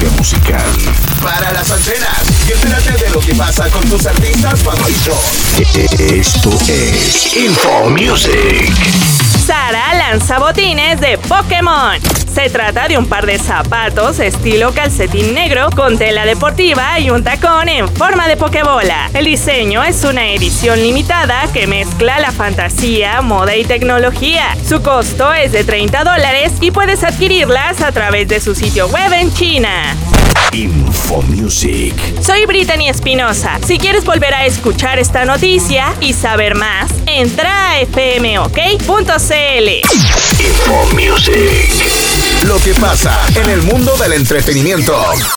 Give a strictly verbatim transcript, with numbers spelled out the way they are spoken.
industria musical. Para las antenas y entérate de lo que pasa con tus artistas favoritos. Esto es Info Music. Sara lanza botines de Pokémon. Se trata de un par de zapatos estilo calcetín negro con tela deportiva y un tacón en forma de pokebola. El diseño es una edición limitada que mezcla la fantasía, moda y tecnología. Su costo es de treinta dólares y puedes adquirirlas a través de su sitio web en China. Info Music. Soy Brittany Espinosa. Si quieres volver a escuchar esta noticia y saber más, entra a f m o k punto c l. Info Music. Lo que pasa en el mundo del entretenimiento.